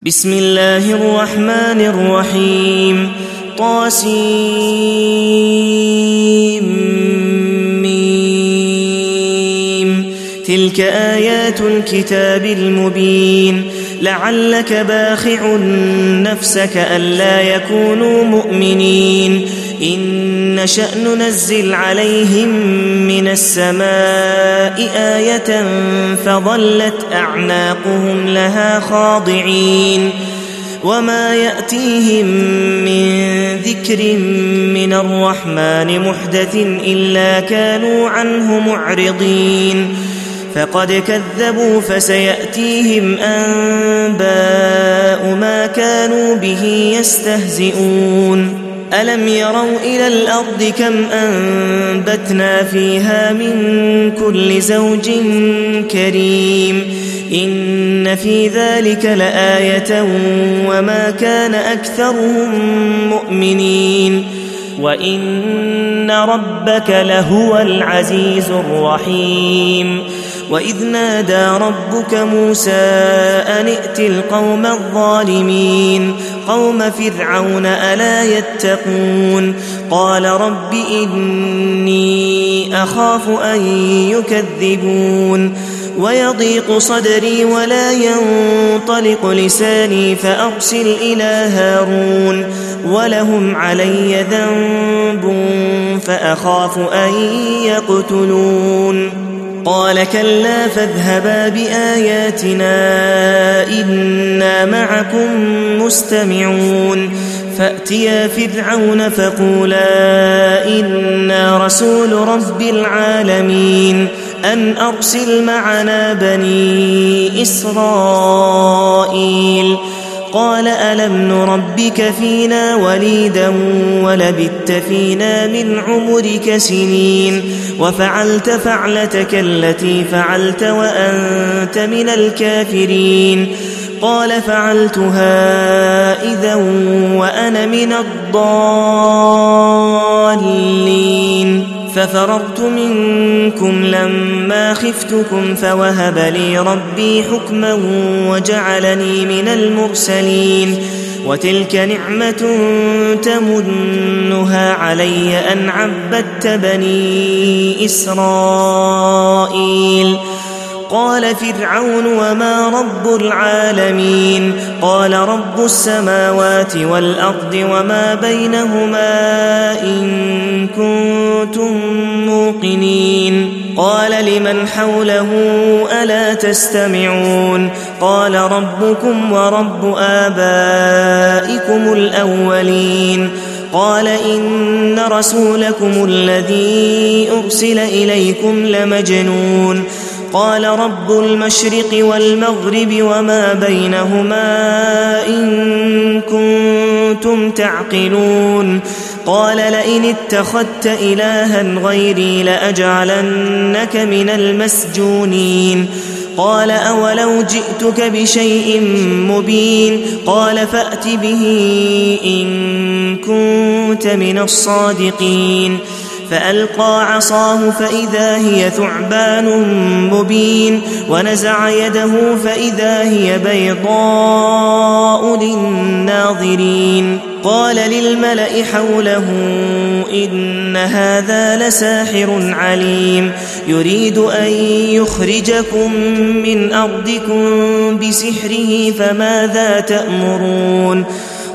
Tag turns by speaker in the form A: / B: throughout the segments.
A: بسم الله الرحمن الرحيم طاسيم تلك آيات الكتاب المبين لعلك باخع نفسك ألا يكونوا مؤمنين إن نشأ ننزل عليهم من السماء آية فظلت أعناقهم لها خاضعين وما يأتيهم من ذكر من الرحمن محدث إلا كانوا عنه معرضين فقد كذبوا فسيأتيهم أنباء ما كانوا به يستهزئون ألم يروا إلى الأرض كم أنبتنا فيها من كل زوج كريم إن في ذلك لآية وما كان أكثرهم مؤمنين وإن ربك لهو العزيز الرحيم وإذ نادى ربك موسى أن ائت القوم الظالمين قوم فرعون ألا يتقون قال رب إني أخاف أن يكذبون ويضيق صدري ولا ينطلق لساني فأرسل إلى هارون ولهم علي ذنب فأخاف أن يقتلون قال كلا فاذهبا بآياتنا إنا معكم مستمعون فأتيا فرعون فقولا إنا رسول رب العالمين أن أرسل معنا بني إسرائيل قال ألم نربك فينا وليدا ولبثت فينا من عمرك سنين وفعلت فعلتك التي فعلت وأنت من الكافرين قال فعلتها إذا وأنا من الضالين ففررت منكم لما خفتكم فوهب لي ربي حكما وجعلني من المرسلين وتلك نعمة تمنها علي أن عبدت بني إسرائيل قال فرعون وما رب العالمين قال رب السماوات والأرض وما بينهما إن كنتم موقنين قال لمن حوله ألا تستمعون قال ربكم ورب آبائكم الأولين قال إن رسولكم الذي أرسل إليكم لمجنون قال رب المشرق والمغرب وما بينهما إن كنتم تعقلون قال لئن اتخذت إلها غيري لأجعلنك من المسجونين قال أولو جئتك بشيء مبين قال فأت به إن كنت من الصادقين فألقى عصاه فإذا هي ثعبان مبين ونزع يده فإذا هي بيضاء للناظرين قال للملأ حوله إن هذا لساحر عليم يريد أن يخرجكم من أرضكم بسحره فماذا تأمرون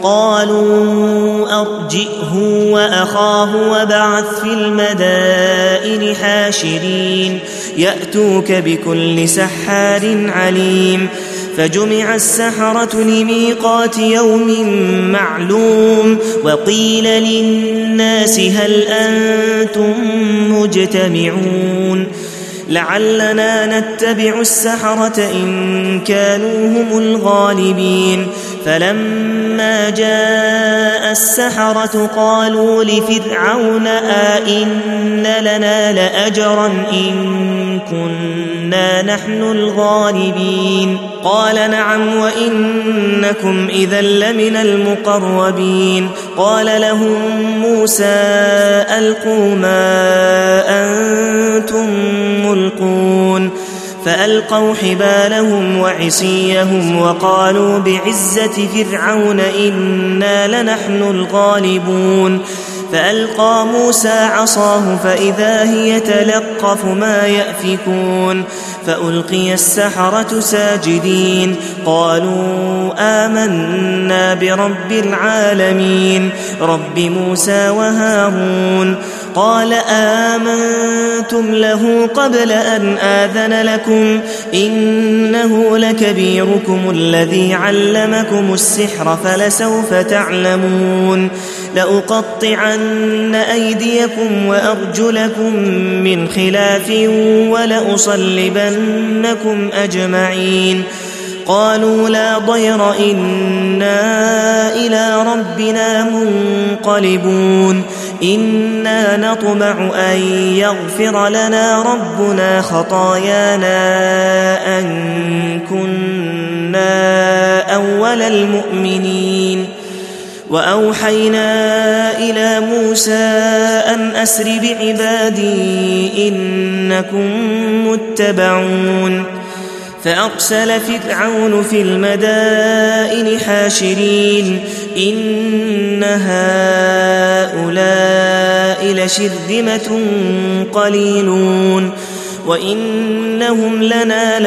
A: قالوا أرجئه وأخاه وابعث في المدائن حاشرين يأتوك بكل سحار عليم فجمع السحرة لميقات يوم معلوم وقيل للناس هل أنتم مجتمعون لعلنا نتبع السحرة إن كانوا هم الغالبين فلما جاء السحرة قالوا لفرعون أئن لنا لأجرا إن كنا نحن الغالبين قال نعم وإنكم إذا لمن المقربين قال لهم موسى ألقوا ما أنتم ملقون فألقوا حبالهم وعصيهم وقالوا بعزة فرعون إنا لنحن الغالبون فألقى موسى عصاه فإذا هي تلقف ما يأفكون فألقي السحرة ساجدين قالوا آمنا برب العالمين رب موسى وهارون قال آمنتم له قبل أن آذن لكم إنه لكبيركم الذي علمكم السحر فلسوف تعلمون لأقطعن أيديكم وأرجلكم من خلاف ولأصلبنكم أجمعين قالوا لا ضير إنا إلى ربنا منقلبون إنا نطمع أن يغفر لنا ربنا خطايانا أن كنا أول المؤمنين وأوحينا إلى موسى أن أسر بعبادي إنكم متبعون فأرسل فرعون في المدائن حاشرين إن هؤلاء لشرذمة قليلون وإنهم لنا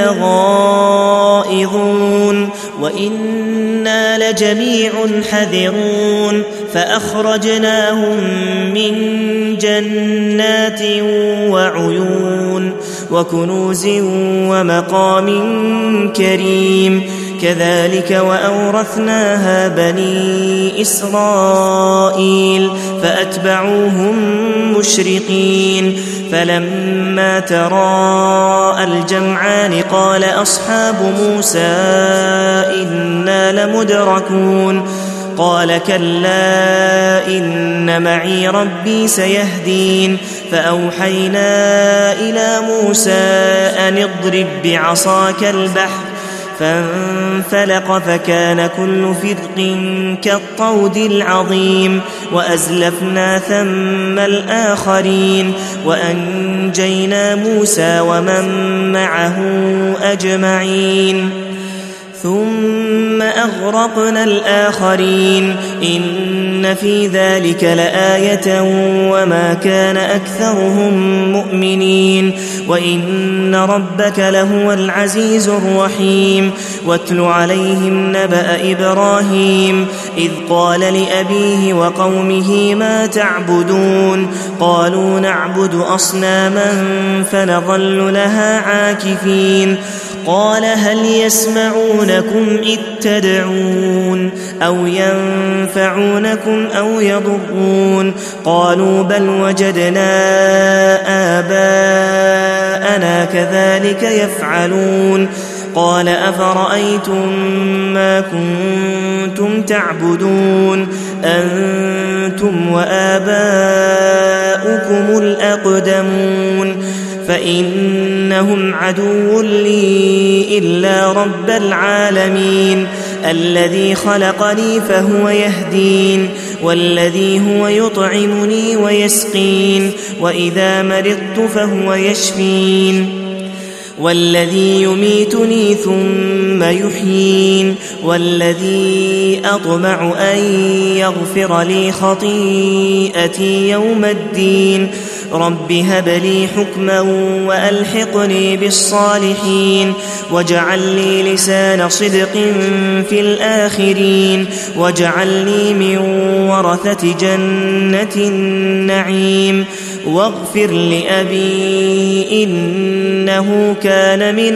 A: لغائظون وإنا لجميع حذرون فأخرجناهم من جنات وعيون وكنوز ومقام كريم كذلك وأورثناها بني إسرائيل فأتبعوهم مشرقين فلما تراءى الجمعان قال أصحاب موسى إنا لمدركون قال كلا إن معي ربي سيهدين فأوحينا إلى موسى أن اضرب بعصاك البحر فانفلق فكان كل فرق كالطود العظيم وأزلفنا ثم الآخرين وأنجينا موسى ومن معه أجمعين ثم أغرقنا الآخرين إن في ذلك لآية وما كان أكثرهم مؤمنين وإن ربك لهو العزيز الرحيم واتل عليهم نبأ إبراهيم إذ قال لأبيه وقومه ما تعبدون قالوا نعبد أصناما فنظل لها عاكفين قال هل يسمعونكم إذ تدعون أو ينفعونكم أو يضرون قالوا بل وجدنا آباءنا كذلك يفعلون قال أفرأيتم ما كنتم تعبدون أنتم وآباؤكم الأقدمون فإنهم عدو لي إلا رب العالمين الذي خلقني فهو يهدين والذي هو يطعمني ويسقين وإذا مرضت فهو يشفين والذي يميتني ثم يحيين والذي أطمع أن يغفر لي خطيئتي يوم الدين رب هب لي حكما وألحقني بالصالحين واجعل لي لسان صدق في الآخرين واجعلني من ورثة جنة النعيم واغفر لأبي إنه كان من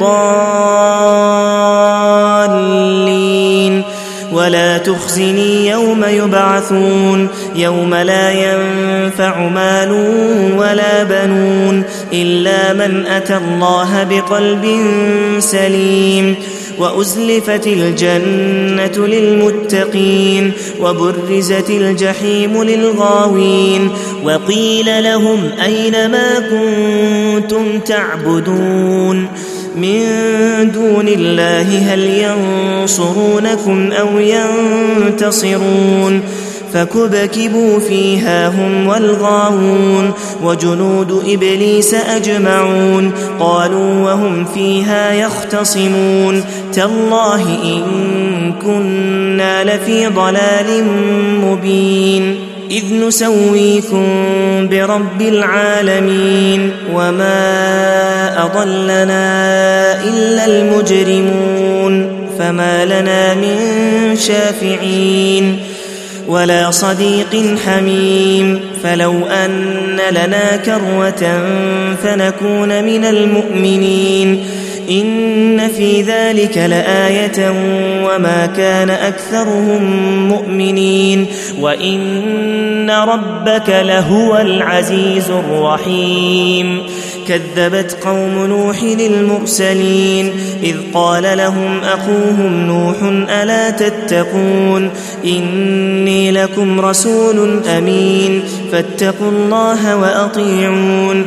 A: الضالين ولا تخزني يوم يبعثون يوم لا ينفع مال ولا بنون إلا من أتى الله بقلب سليم وأزلفت الجنة للمتقين وبرزت الجحيم للغاوين وقيل لهم أين ما كنتم تعبدون من دون الله هل ينصرونكم أو ينتصرون فكبكبوا فيها هم والغاوون وجنود إبليس أجمعون قالوا وهم فيها يختصمون تالله إن كنا لفي ضلال مبين إذ نسويكم برب العالمين وما أضلنا إلا المجرمون فما لنا من شافعين ولا صديق حميم فلو أن لنا كرة فنكون من المؤمنين إن في ذلك لآية وما كان أكثرهم مؤمنين وإن ربك لهو العزيز الرحيم كذبت قوم نوح المرسلين إذ قال لهم أخوهم نوح ألا تتقون إني لكم رسول أمين فاتقوا الله وأطيعون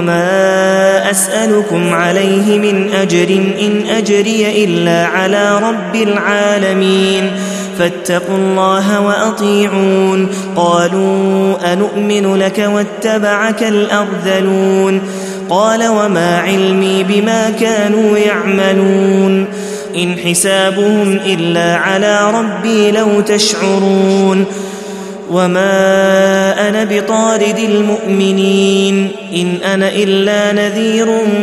A: وما أسألكم عليه من أجر إن أجري إلا على رب العالمين فاتقوا الله وأطيعون قالوا أنؤمن لك واتبعك الأرذلون قال وما علمي بما كانوا يعملون إن حسابهم إلا على ربي لو تشعرون وما أنا بطارد المؤمنين إن أنا إلا نذير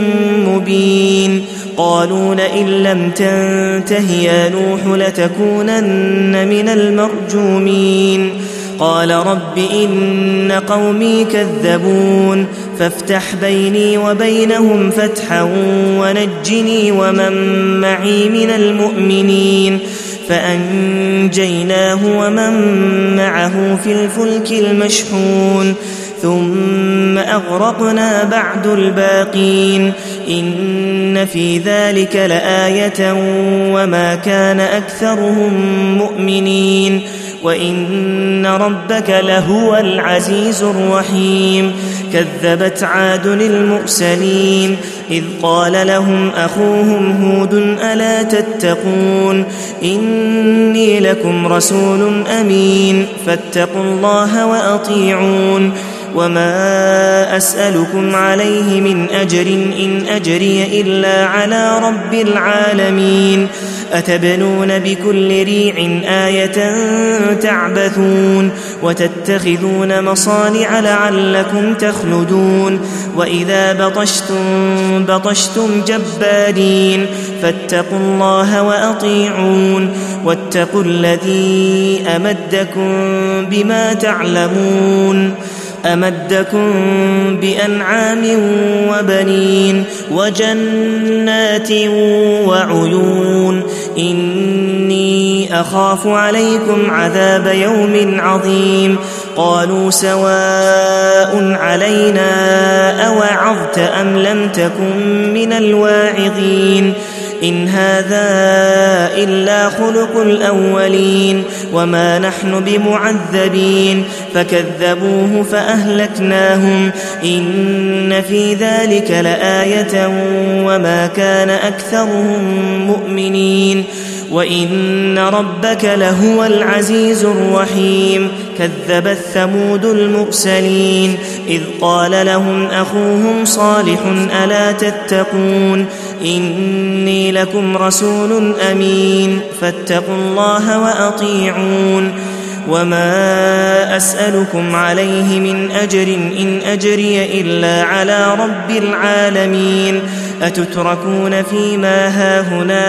A: مبين قالوا لئن لم تنته يا نوح لتكونن من المرجومين قال رب إن قومي كذبون فافتح بيني وبينهم فتحا ونجني ومن معي من المؤمنين فأنجيناه ومن معه في الفلك المشحون ثم أغرقنا بعد الباقين إن في ذلك لآية وما كان أكثرهم مؤمنين وإن ربك لهو العزيز الرحيم كذبت عاد المرسلين إذ قال لهم أخوهم هود ألا تتقون إني لكم رسول أمين فاتقوا الله وأطيعون وما أسألكم عليه من أجر إن أجري إلا على رب العالمين أتبنون بكل ريع آية تعبثون وتتخذون مصانع لعلكم تخلدون وإذا بطشتم جبارين فاتقوا الله وأطيعون واتقوا الذي أمدكم بما تعلمون أمدكم بأنعام وبنين وجنات وعيون إني أخاف عليكم عذاب يوم عظيم قالوا سواء علينا أوعظت أم لم تكن من الواعظين إن هذا إلا خلق الأولين وما نحن بمعذبين فكذبوه فأهلكناهم إن في ذلك لآية وما كان أكثرهم مؤمنين وإن ربك لهو العزيز الرحيم كذبت ثمود المرسلين إذ قال لهم أخوهم صالح ألا تتقون إني لكم رسول أمين فاتقوا الله وأطيعون وما أسألكم عليه من أجر إن أجري إلا على رب العالمين أتتركون فيما هاهنا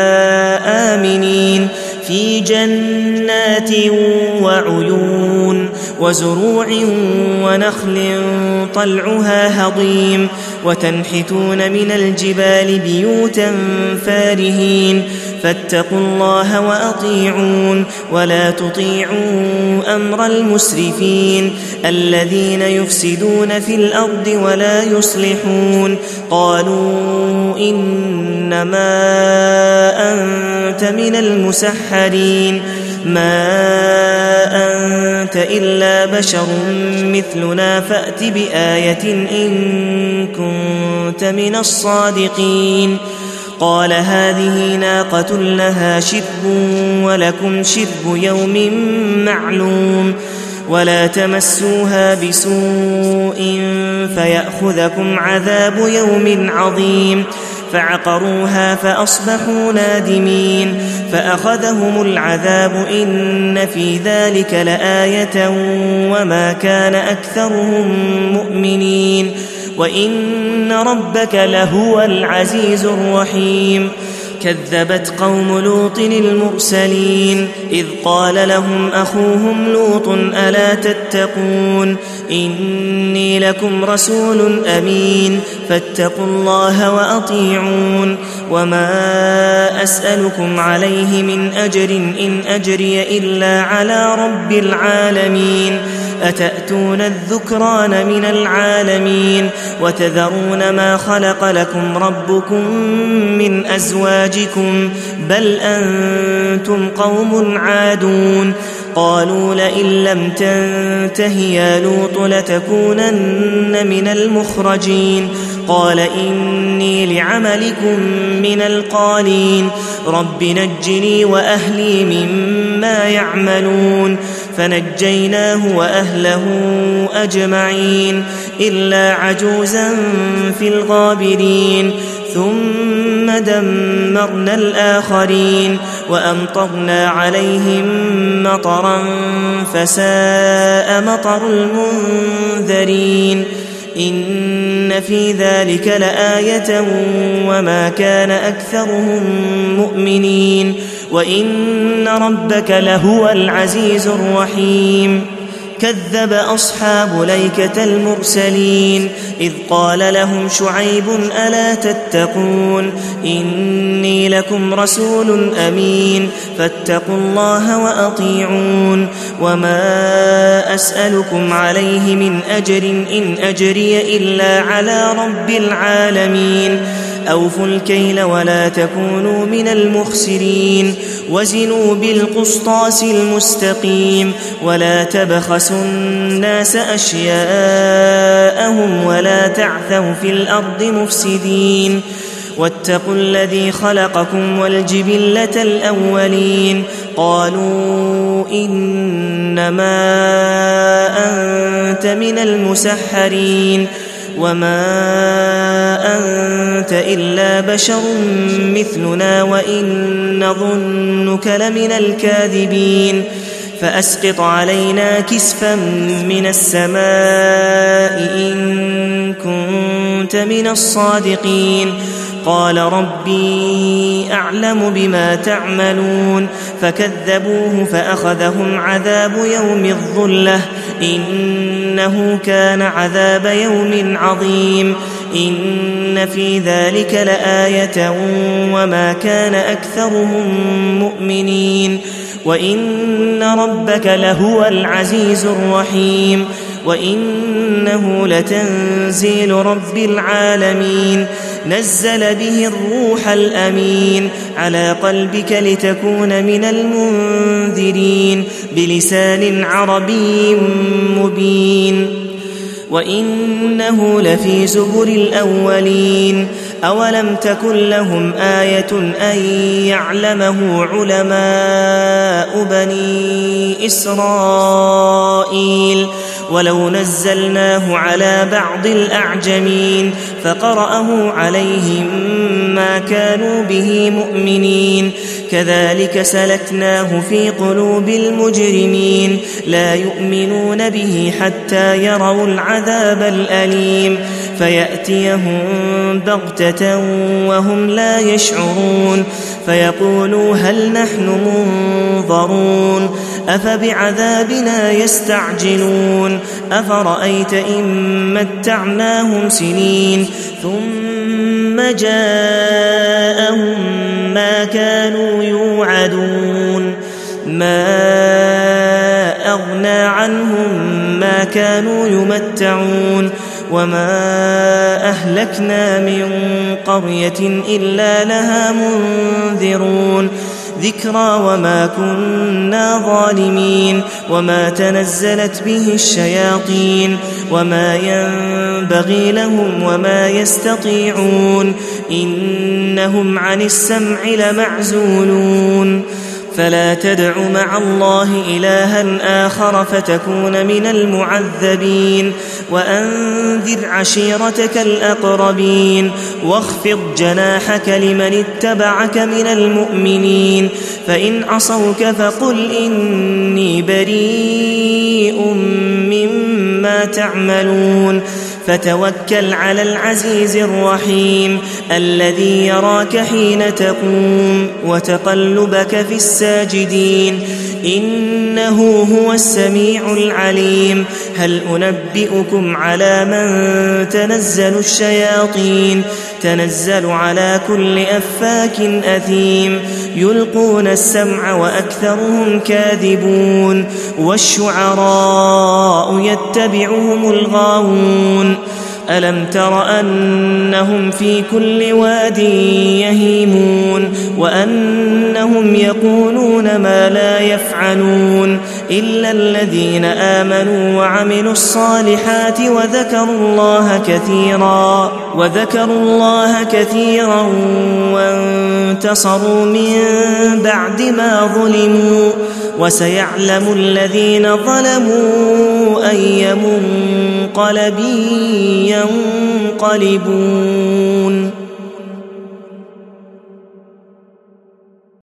A: آمنين في جنات وعيون وزروع ونخل طلعها هضيم وتنحتون من الجبال بيوتا فارهين فاتقوا الله وأطيعون ولا تطيعوا أمر المسرفين الذين يفسدون في الأرض ولا يصلحون قالوا إنما أنت من المسحرين ما أنت إلا بشر مثلنا فأت بآية إن كنت من الصادقين قال هذه ناقة لها شرب ولكم شرب يوم معلوم ولا تمسوها بسوء فيأخذكم عذاب يوم عظيم فعقروها فأصبحوا نادمين فأخذهم العذاب إن في ذلك لآية وما كان أكثرهم مؤمنين وإن ربك لهو العزيز الرحيم كذبت قوم لوط المرسلين إذ قال لهم أخوهم لوط ألا تتقون إني لكم رسول أمين فاتقوا الله وأطيعون وما أسألكم عليه من أجر إن أجري إلا على رب العالمين أتأتون الذكران من العالمين وتذرون ما خلق لكم ربكم من أزواجكم بل أنتم قوم عادون قالوا لئن لم تنته يا لوط لتكونن من المخرجين قال إني لعملكم من القالين رب نجني وأهلي مما يعملون فنجيناه وأهله أجمعين إلا عجوزا في الغابرين ثم دمرنا الآخرين وأمطرنا عليهم مطرا فساء مطر المنذرين إن في ذلك لآية وما كان أكثرهم مؤمنين وإن ربك لهو العزيز الرحيم كذب أصحاب الأيكة المرسلين إذ قال لهم شعيب ألا تتقون إني لكم رسول أمين فاتقوا الله وأطيعون وما أسألكم عليه من أجر إن أجري إلا على رب العالمين أوفوا الكيل ولا تكونوا من المخسرين وزنوا بالقسطاس المستقيم ولا تبخسوا الناس أشياءهم ولا تعثوا في الأرض مفسدين واتقوا الذي خلقكم والجبلة الأولين قالوا إنما أنت من المسحرين وما أنت إلا بشر مثلنا وإن نظنك لمن الكاذبين فأسقط علينا كسفا من السماء إن كنت من الصادقين قال ربي أعلم بما تعملون فكذبوه فأخذهم عذاب يوم الظلة إنه كان عذاب يوم عظيم إن في ذلك لآية وما كان أكثرهم مؤمنين وإن ربك لهو العزيز الرحيم وإنه لتنزيل رب العالمين نزل به الروح الأمين على قلبك لتكون من المنذرين بلسان عربي مبين وإنه لفي زبر الأولين أولم تكن لهم آية أن يعلمه علماء بني إسرائيل ولو نزلناه على بعض الأعجمين فقرأه عليهم ما كانوا به مؤمنين كذلك سلكناه في قلوب المجرمين لا يؤمنون به حتى يروا العذاب الأليم فيأتيهم بغتة وهم لا يشعرون فيقولوا هل نحن منظرون أفبعذابنا يستعجلون أفرأيت إن متعناهم سنين ثم جاءهم ما كانوا يوعدون ما أغنى عنهم ما كانوا يمتعون وما أهلكنا من قرية إلا لها منذرون ذكرى وما كنا ظالمين وما تنزلت به الشياطين وما ينبغي لهم وما يستطيعون إنهم عن السمع لمعزولون فلا تدع مع الله إلها آخر فتكون من المعذبين وأنذر عشيرتك الأقربين واخفض جناحك لمن اتبعك من المؤمنين فإن عصوك فقل إني بريء مما تعملون فتوكل على العزيز الرحيم الذي يراك حين تقوم وتقلبك في الساجدين إنه هو السميع العليم هل أنبئكم على من تنزل الشياطين تنزل على كل أفاك أثيم يلقون السمع وأكثرهم كاذبون والشعراء يتبعهم الغاوون ألم تر أنهم في كل واد يهيمون وأنهم يقولون ما لا يفعلون إلا الذين آمنوا وعملوا الصالحات وذكروا الله كثيرا وانتصروا من بعد ما ظلموا وسيعلم الذين ظلموا أي منقلب ينقلبون